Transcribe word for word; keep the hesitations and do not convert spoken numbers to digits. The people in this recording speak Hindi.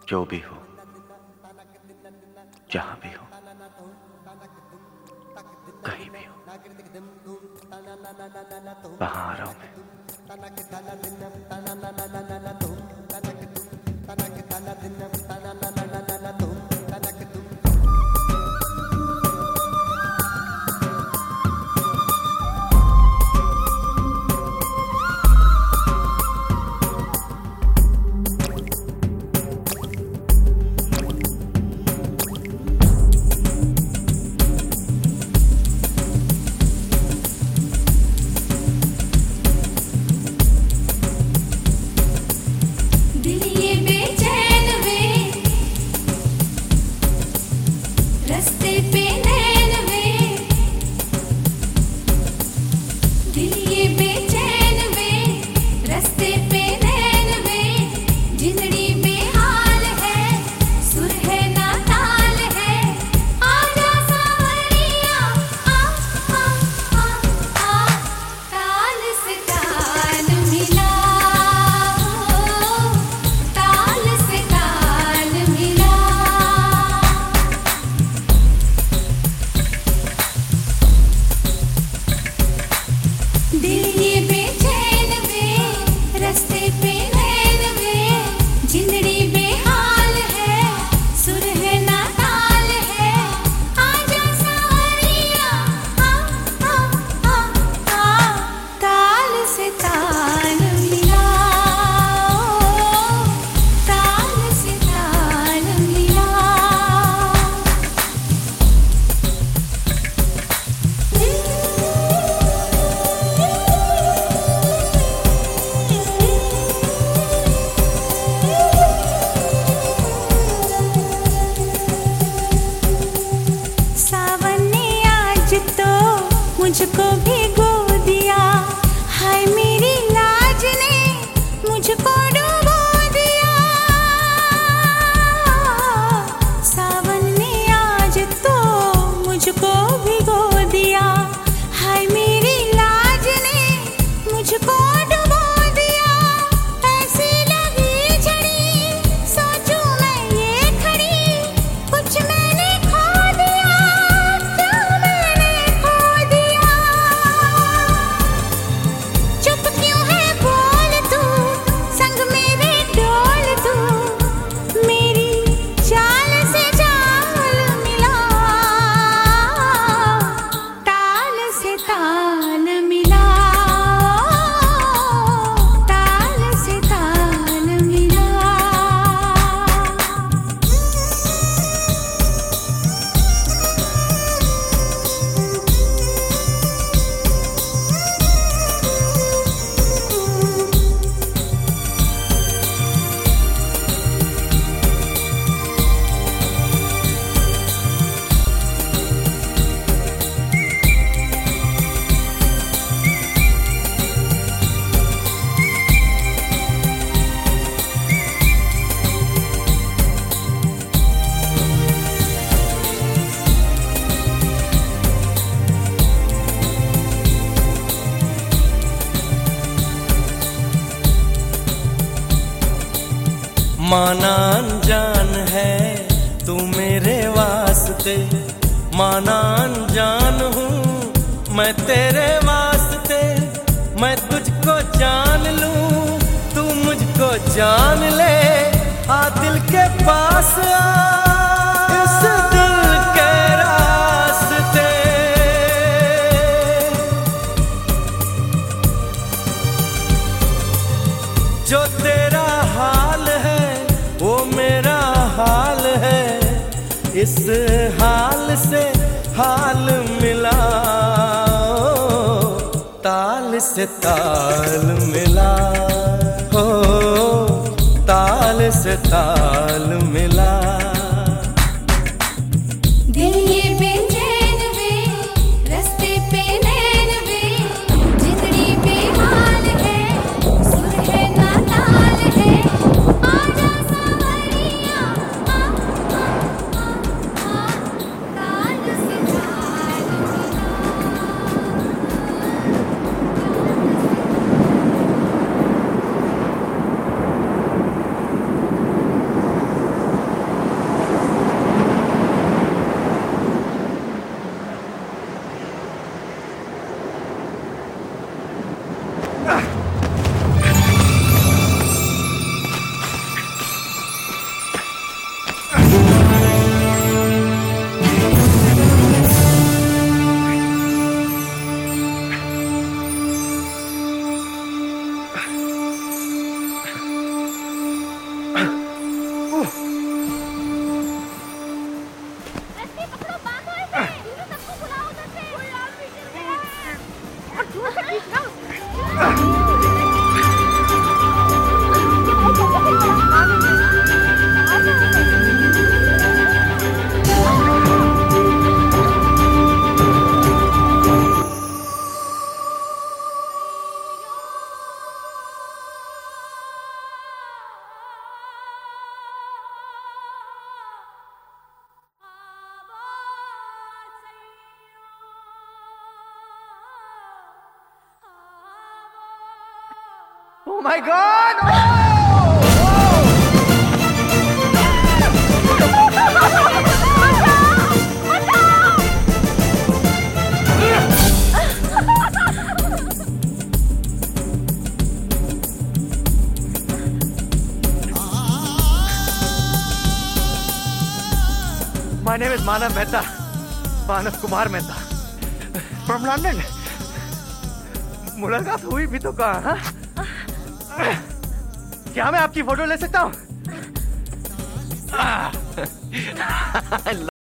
जो भी हो, जहां भी हो, कहीं भी हो, वहां आ रहा हूं मैं। मुझको भिगो दिया, हाय मेरी लाज ने मुझको डुबो दिया। सावन ने आज तो मुझको भिगो दिया, हाय मेरी लाज ने मुझको डुबो दिया। ऐसी लगी झड़ी सोचूं मैं ये खड़ी, कुछ मैंने खो दिया, क्या मैंने खो दिया। चुप क्यों है बोल तू, संग मेरे डोल तू, मेरी चाल से चाल मिला, ताल से ताल मिला, ताल से ताल मिला। माना अनजान है तू मेरे वास्ते, माना अनजान हूँ मैं तेरे वास्ते। मैं तुझको जान लूँ तू मुझको जान ले, आ दिल के पास आ इस दिल के रास्ते। जो तेरा हाल है वो मेरा हाल है, इस हाल से हाल मिला, ताल से ताल मिला, हो ताल से ताल मिला। दिल ये बेचैन वे, रास्ते पे नैन वे, जिंदड़ी बेहाल है, सुर है ना ताल है। आजा सावरिया, आ आ आ आ, ताल से ताल मिला। Oh my God! Oh! My name is Manav Mehta, Manav Kumar Mehta, from London. मुलाकात हुई भी तो कहाँ? हाँ? क्या मैं आपकी फोटो ले सकता हूँ?